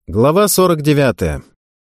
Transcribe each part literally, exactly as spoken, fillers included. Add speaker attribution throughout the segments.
Speaker 1: Глава сорок девятая.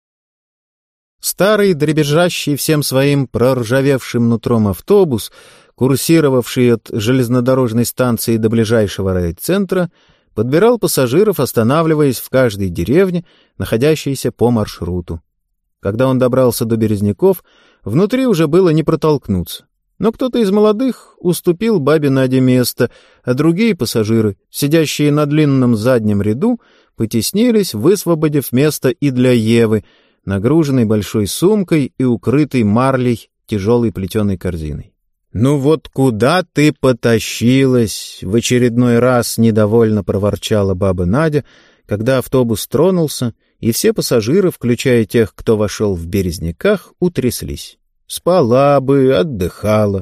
Speaker 1: Старый, дребезжащий всем своим проржавевшим нутром автобус, курсировавший от железнодорожной станции до ближайшего райцентра, подбирал пассажиров, останавливаясь в каждой деревне, находящейся по маршруту. Когда он добрался до Березняков, внутри уже было не протолкнуться. Но кто-то из молодых уступил бабе Наде место, а другие пассажиры, сидящие на длинном заднем ряду, потеснились, высвободив место и для Евы, нагруженной большой сумкой и укрытой марлей тяжелой плетеной корзиной. «Ну вот куда ты потащилась?» — в очередной раз недовольно проворчала баба Надя, когда автобус тронулся, и все пассажиры, включая тех, кто вошел в Березняках, утряслись. «Спала бы, отдыхала».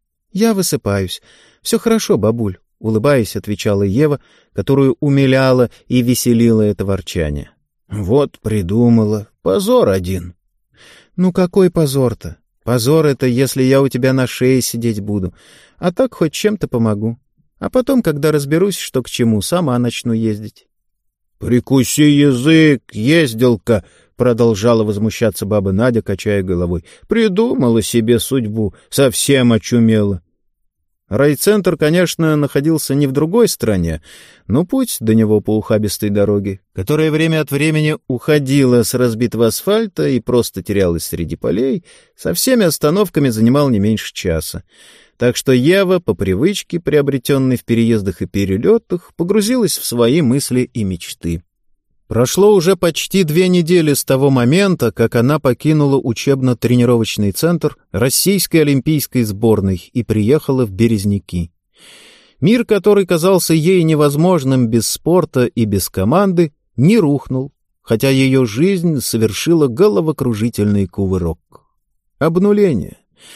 Speaker 1: «Я высыпаюсь. Все хорошо, бабуль», — улыбаясь, отвечала Ева, которую умиляла и веселило это ворчание. «Вот придумала. Позор один». «Ну какой позор-то? Позор — это если я у тебя на шее сидеть буду, а так хоть чем-то помогу. А потом, когда разберусь, что к чему, сама начну ездить». «Прикуси язык, ездилка!» — продолжала возмущаться баба Надя, качая головой. «Придумала себе судьбу, совсем очумела». Райцентр, конечно, находился не в другой стране, но путь до него по ухабистой дороге, которая время от времени уходила с разбитого асфальта и просто терялась среди полей, со всеми остановками занимал не меньше часа. Так что Ева, по привычке, приобретенной в переездах и перелетах, погрузилась в свои мысли и мечты. Прошло уже почти две недели с того момента, как она покинула учебно-тренировочный центр Российской олимпийской сборной и приехала в Березняки. Мир, который казался ей невозможным без спорта и без команды, не рухнул, хотя ее жизнь совершила головокружительный кувырок. Обнуление.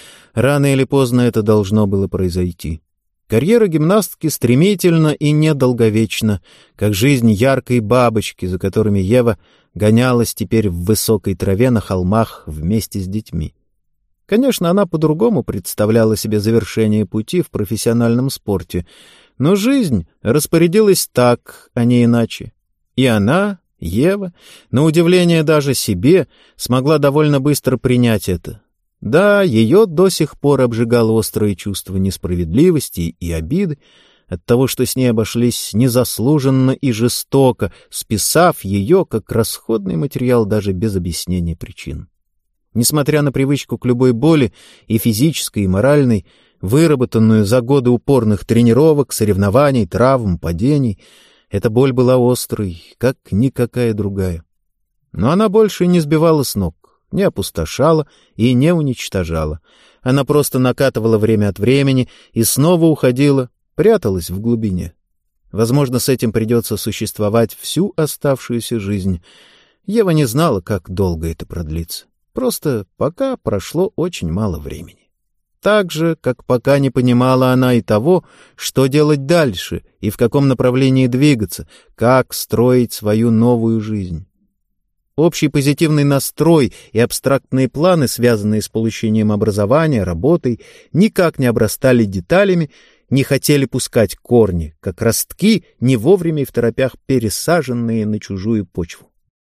Speaker 1: Рано или поздно это должно было произойти. Карьера гимнастки стремительна и недолговечна, как жизнь яркой бабочки, за которыми Ева гонялась теперь в высокой траве на холмах вместе с детьми. Конечно, она по-другому представляла себе завершение пути в профессиональном спорте, но жизнь распорядилась так, а не иначе. И она, Ева, на удивление даже себе, смогла довольно быстро принять это. Да, ее до сих пор обжигало острое чувство несправедливости и обиды от того, что с ней обошлись незаслуженно и жестоко, списав ее как расходный материал даже без объяснения причин. Несмотря на привычку к любой боли, и физической, и моральной, выработанную за годы упорных тренировок, соревнований, травм, падений, эта боль была острой, как никакая другая. Но она больше не сбивала с ног, не опустошала и не уничтожала. Она просто накатывала время от времени и снова уходила, пряталась в глубине. Возможно, с этим придется существовать всю оставшуюся жизнь. Ева не знала, как долго это продлится. Просто пока прошло очень мало времени. Так же, как пока не понимала она и того, что делать дальше и в каком направлении двигаться, как строить свою новую жизнь. Общий позитивный настрой и абстрактные планы, связанные с получением образования, работой, никак не обрастали деталями, не хотели пускать корни, как ростки, не вовремя и второпях пересаженные на чужую почву.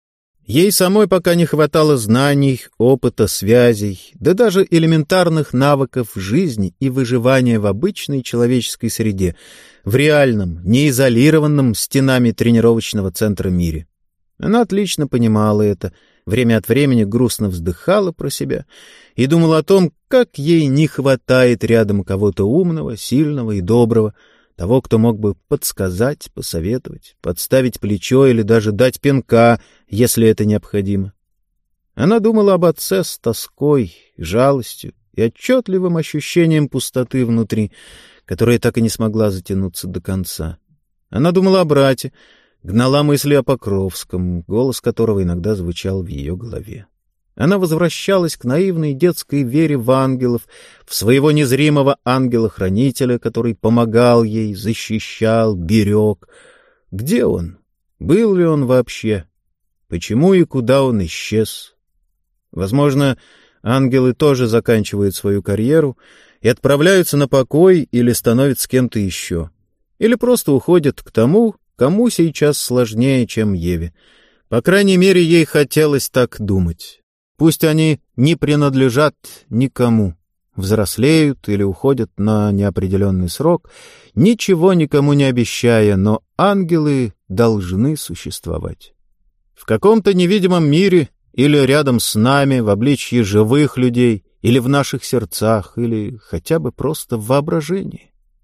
Speaker 1: Ей самой пока не хватало знаний, опыта, связей, да даже элементарных навыков жизни и выживания в обычной человеческой среде, в реальном, неизолированном стенами тренировочного центра мире. Она отлично понимала это, время от времени грустно вздыхала про себя и думала о том, как ей не хватает рядом кого-то умного, сильного и доброго, того, кто мог бы подсказать, посоветовать, подставить плечо или даже дать пинка, если это необходимо. Она думала об отце с тоской, жалостью и отчетливым ощущением пустоты внутри, которая так и не смогла затянуться до конца. Она думала о брате, гнала мысли о Покровском, голос которого иногда звучал в ее голове. Она возвращалась к наивной детской вере в ангелов, в своего незримого ангела-хранителя, который помогал ей, защищал, берег. Где он? Был ли он вообще? Почему и куда он исчез? Возможно, ангелы тоже заканчивают свою карьеру и отправляются на покой или становятся кем-то еще. Или просто уходят к тому, кому сейчас сложнее, чем Еве, По крайней мере, ей хотелось так думать. Пусть они не принадлежат никому, взрослеют или уходят на неопределенный срок, ничего никому не обещая, но ангелы должны существовать. В каком-то невидимом мире или рядом с нами, в обличье живых людей, или в наших сердцах, или хотя бы просто в воображении.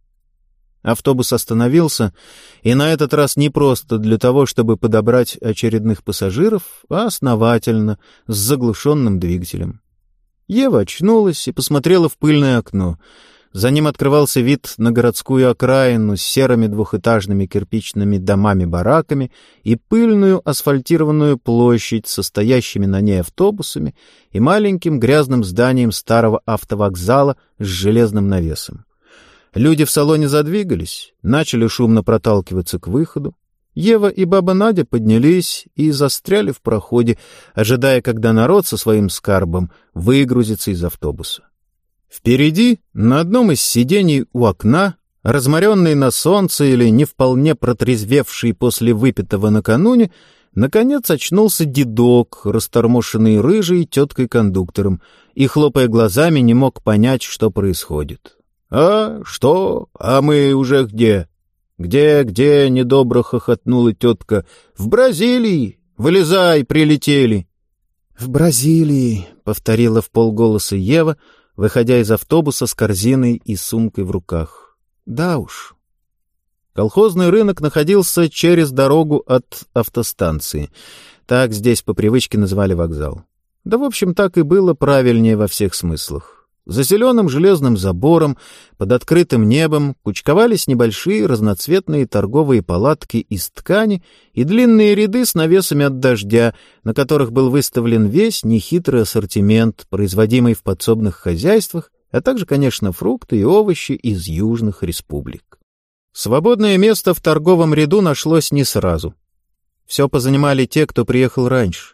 Speaker 1: Автобус остановился, и на этот раз не просто для того, чтобы подобрать очередных пассажиров, а основательно, с заглушенным двигателем. Ева очнулась и посмотрела в пыльное окно. За ним открывался вид на городскую окраину с серыми двухэтажными кирпичными домами-бараками и пыльную асфальтированную площадь со стоящими на ней автобусами и маленьким грязным зданием старого автовокзала с железным навесом. Люди в салоне задвигались, начали шумно проталкиваться к выходу. Ева и баба Надя поднялись и застряли в проходе, ожидая, когда народ со своим скарбом выгрузится из автобуса. Впереди, на одном из сидений у окна, разморенный на солнце или не вполне протрезвевший после выпитого накануне, наконец очнулся дедок, растормошенный рыжей теткой-кондуктором, и, хлопая глазами, не мог понять, что происходит. «А, что? А мы уже где?» «Где, где?» — недобро хохотнула тетка. «В Бразилии! Вылезай, прилетели!» «В Бразилии!» — повторила вполголоса Ева, выходя из автобуса с корзиной и сумкой в руках. «Да уж». Колхозный рынок находился через дорогу от автостанции. Так здесь по привычке называли вокзал. Да, в общем, так и было правильнее во всех смыслах. За зеленым железным забором, под открытым небом, кучковались небольшие разноцветные торговые палатки из ткани и длинные ряды с навесами от дождя, на которых был выставлен весь нехитрый ассортимент, производимый в подсобных хозяйствах, а также, конечно, фрукты и овощи из южных республик. Свободное место в торговом ряду нашлось не сразу. Все позанимали те, кто приехал раньше.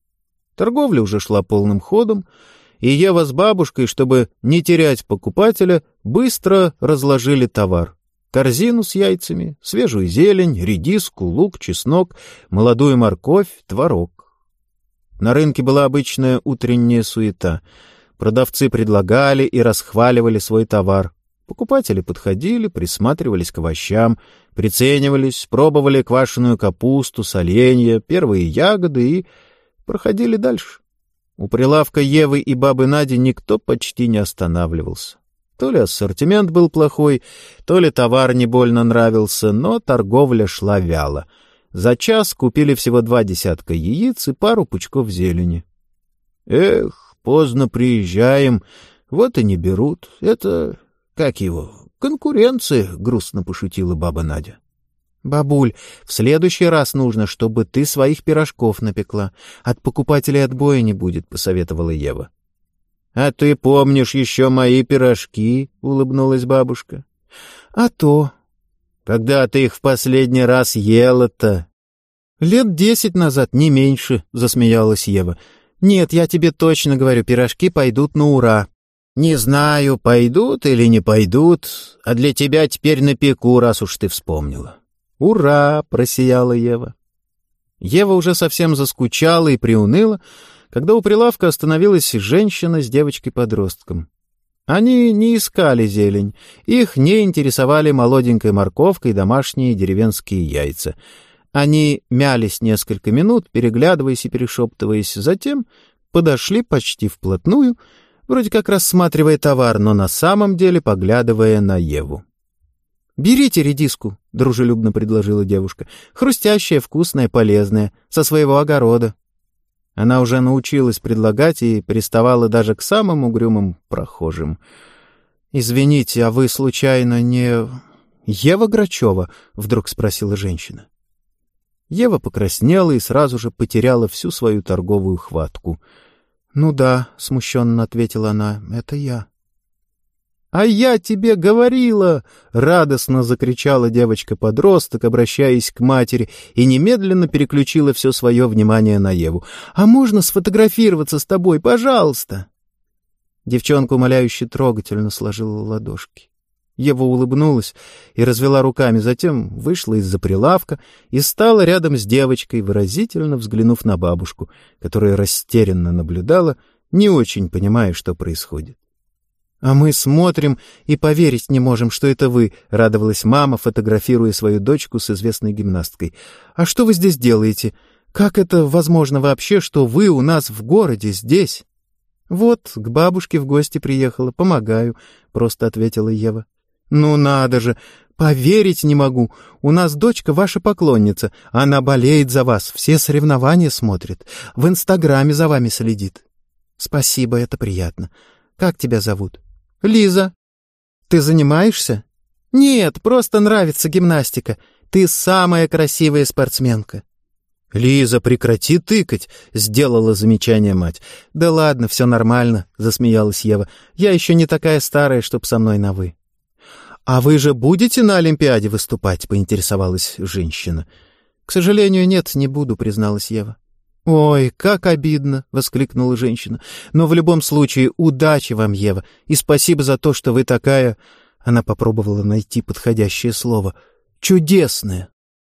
Speaker 1: Торговля уже шла полным ходом, и Ева с бабушкой, чтобы не терять покупателя, быстро разложили товар. Корзину с яйцами, свежую зелень, редиску, лук, чеснок, молодую морковь, творог. На рынке была обычная утренняя суета. Продавцы предлагали и расхваливали свой товар. Покупатели подходили, присматривались к овощам, приценивались, пробовали квашеную капусту, соленья, первые ягоды и проходили дальше. У прилавка Евы и бабы Нади никто почти не останавливался. То ли ассортимент был плохой, то ли товар не больно нравился, но торговля шла вяло. За час купили всего два десятка яиц и пару пучков зелени. «Эх, поздно приезжаем, вот и не берут. Это, как его, конкуренция», — грустно пошутила баба Надя. «Бабуль, в следующий раз нужно, чтобы ты своих пирожков напекла. От покупателей отбоя не будет», — посоветовала Ева. «А ты помнишь еще мои пирожки?» — улыбнулась бабушка. «А то». «Когда ты их в последний раз ела-то?» «Лет десять назад, не меньше», — засмеялась Ева. «Нет, я тебе точно говорю, пирожки пойдут на ура». «Не знаю, пойдут или не пойдут, а для тебя теперь напеку, раз уж ты вспомнила». «Ура!» — просияла Ева. Ева уже совсем заскучала и приуныла, когда у прилавка остановилась женщина с девочкой-подростком. Они не искали зелень, их не интересовали молоденькая морковка и домашние деревенские яйца. Они мялись несколько минут, переглядываясь и перешептываясь, затем подошли почти вплотную, вроде как рассматривая товар, но на самом деле поглядывая на Еву. «Берите редиску», — дружелюбно предложила девушка. «Хрустящая, вкусная, полезная, со своего огорода». Она уже научилась предлагать и приставала даже к самым угрюмым прохожим. «Извините, а вы, случайно, не...» «Ева Грачева?» — вдруг спросила женщина. Ева покраснела и сразу же потеряла всю свою торговую хватку. «Ну да», — смущенно ответила она, — «это я». «А я тебе говорила!» — радостно закричала девочка-подросток, обращаясь к матери, и немедленно переключила все свое внимание на Еву. «А можно сфотографироваться с тобой, пожалуйста?» Девчонка умоляюще трогательно сложила ладошки. Ева улыбнулась и развела руками, затем вышла из-за прилавка и стала рядом с девочкой, выразительно взглянув на бабушку, которая растерянно наблюдала, не очень понимая, что происходит. «А мы смотрим и поверить не можем, что это вы», — радовалась мама, фотографируя свою дочку с известной гимнасткой. «А что вы здесь делаете? Как это возможно вообще, что вы у нас в городе, здесь?» «Вот, к бабушке в гости приехала, помогаю», — просто ответила Ева. «Ну надо же! Поверить не могу! У нас дочка ваша поклонница. Она болеет за вас, все соревнования смотрит. В Инстаграме за вами следит». «Спасибо, это приятно. Как тебя зовут?» «Лиза». «Ты занимаешься?» «Нет, просто нравится гимнастика. Ты самая красивая спортсменка». «Лиза, прекрати тыкать!» — сделала замечание мать. «Да ладно, все нормально», — засмеялась Ева. «Я еще не такая старая, чтоб со мной на «вы». «А вы же будете на Олимпиаде выступать?» — поинтересовалась женщина. «К сожалению, нет, не буду», — призналась Ева. «Ой, как обидно!» — воскликнула женщина. «Но в любом случае удачи вам, Ева, и спасибо за то, что вы такая...» Она попробовала найти подходящее слово. «Чудесная!»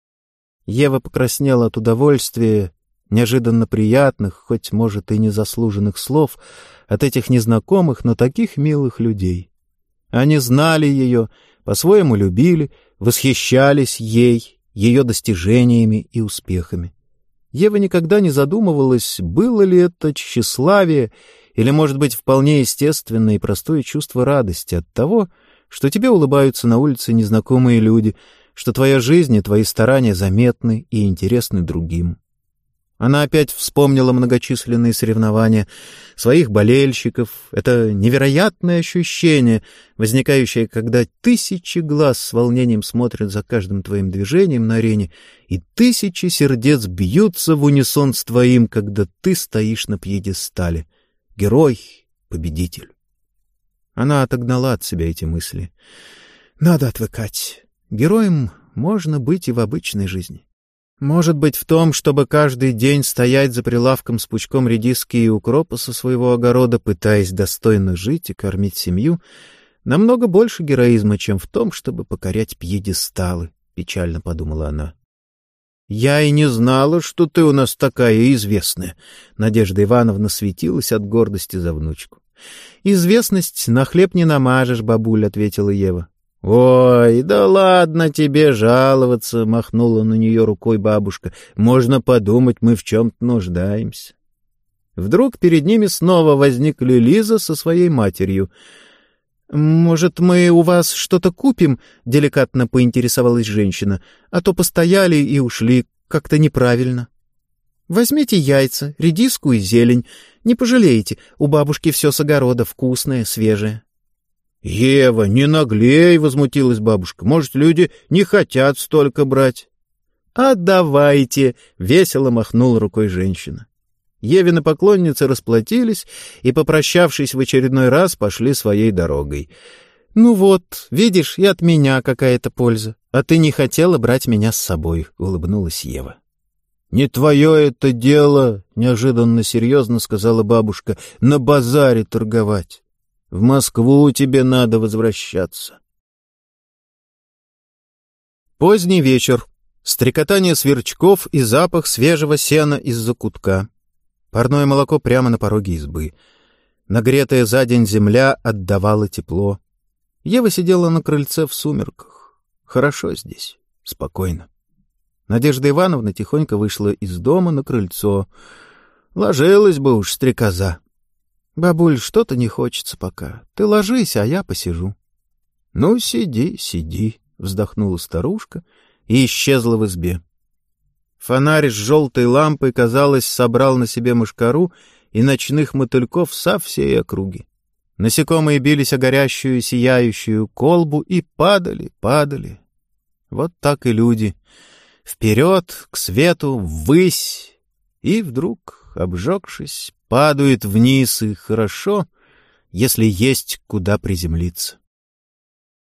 Speaker 1: Ева покраснела от удовольствия, неожиданно приятных, хоть, может, и незаслуженных слов, от этих незнакомых, но таких милых людей. Они знали ее, по-своему любили, восхищались ей, ее достижениями и успехами. Ева никогда не задумывалась, было ли это тщеславие или, может быть, вполне естественное и простое чувство радости от того, что тебе улыбаются на улице незнакомые люди, что твоя жизнь и твои старания заметны и интересны другим. Она опять вспомнила многочисленные соревнования своих болельщиков. Это невероятное ощущение, возникающее, когда тысячи глаз с волнением смотрят за каждым твоим движением на арене, и тысячи сердец бьются в унисон с твоим, когда ты стоишь на пьедестале. Герой, победитель. Она отогнала от себя эти мысли. Надо отвыкать. Героем можно быть и в обычной жизни. Может быть, в том, чтобы каждый день стоять за прилавком с пучком редиски и укропа со своего огорода, пытаясь достойно жить и кормить семью, намного больше героизма, чем в том, чтобы покорять пьедесталы, — печально подумала она. — Я и не знала, что ты у нас такая известная. Надежда Ивановна светилась от гордости за внучку. — Известность на хлеб не намажешь, бабуль, — ответила Ева. — Ой, да ладно тебе жаловаться, — махнула на нее рукой бабушка. — Можно подумать, мы в чем-то нуждаемся. Вдруг перед ними снова возникли Лиза со своей матерью. — Может, мы у вас что-то купим? — деликатно поинтересовалась женщина. — А то постояли и ушли как-то неправильно. — Возьмите яйца, редиску и зелень. Не пожалеете, у бабушки все с огорода, вкусное, свежее. — Ева, не наглей, — возмутилась бабушка. — Может, люди не хотят столько брать? — А давайте, — весело махнула рукой женщина. Евины поклонницы расплатились и, попрощавшись в очередной раз, пошли своей дорогой. — Ну вот, видишь, и от меня какая-то польза. А ты не хотела брать меня с собой, — улыбнулась Ева. — Не твое это дело, — неожиданно серьезно сказала бабушка, — на базаре торговать. В Москву тебе надо возвращаться. Поздний вечер. Стрекотание сверчков и запах свежего сена из-за кутка. Парное молоко прямо на пороге избы. Нагретая за день земля отдавала тепло. Ева сидела на крыльце в сумерках. Хорошо здесь, спокойно. Надежда Ивановна тихонько вышла из дома на крыльцо. Ложилась бы уж стрекоза. — Бабуль, что-то не хочется пока. Ты ложись, а я посижу. — Ну, сиди, сиди, — вздохнула старушка и исчезла в избе. Фонарь с желтой лампой, казалось, собрал на себе мошкару и ночных мотыльков со всей округи. Насекомые бились о горящую, сияющую колбу и падали, падали. Вот так и люди. Вперед, к свету, ввысь. И вдруг, обжегшись, падают вниз, и хорошо, если есть куда приземлиться.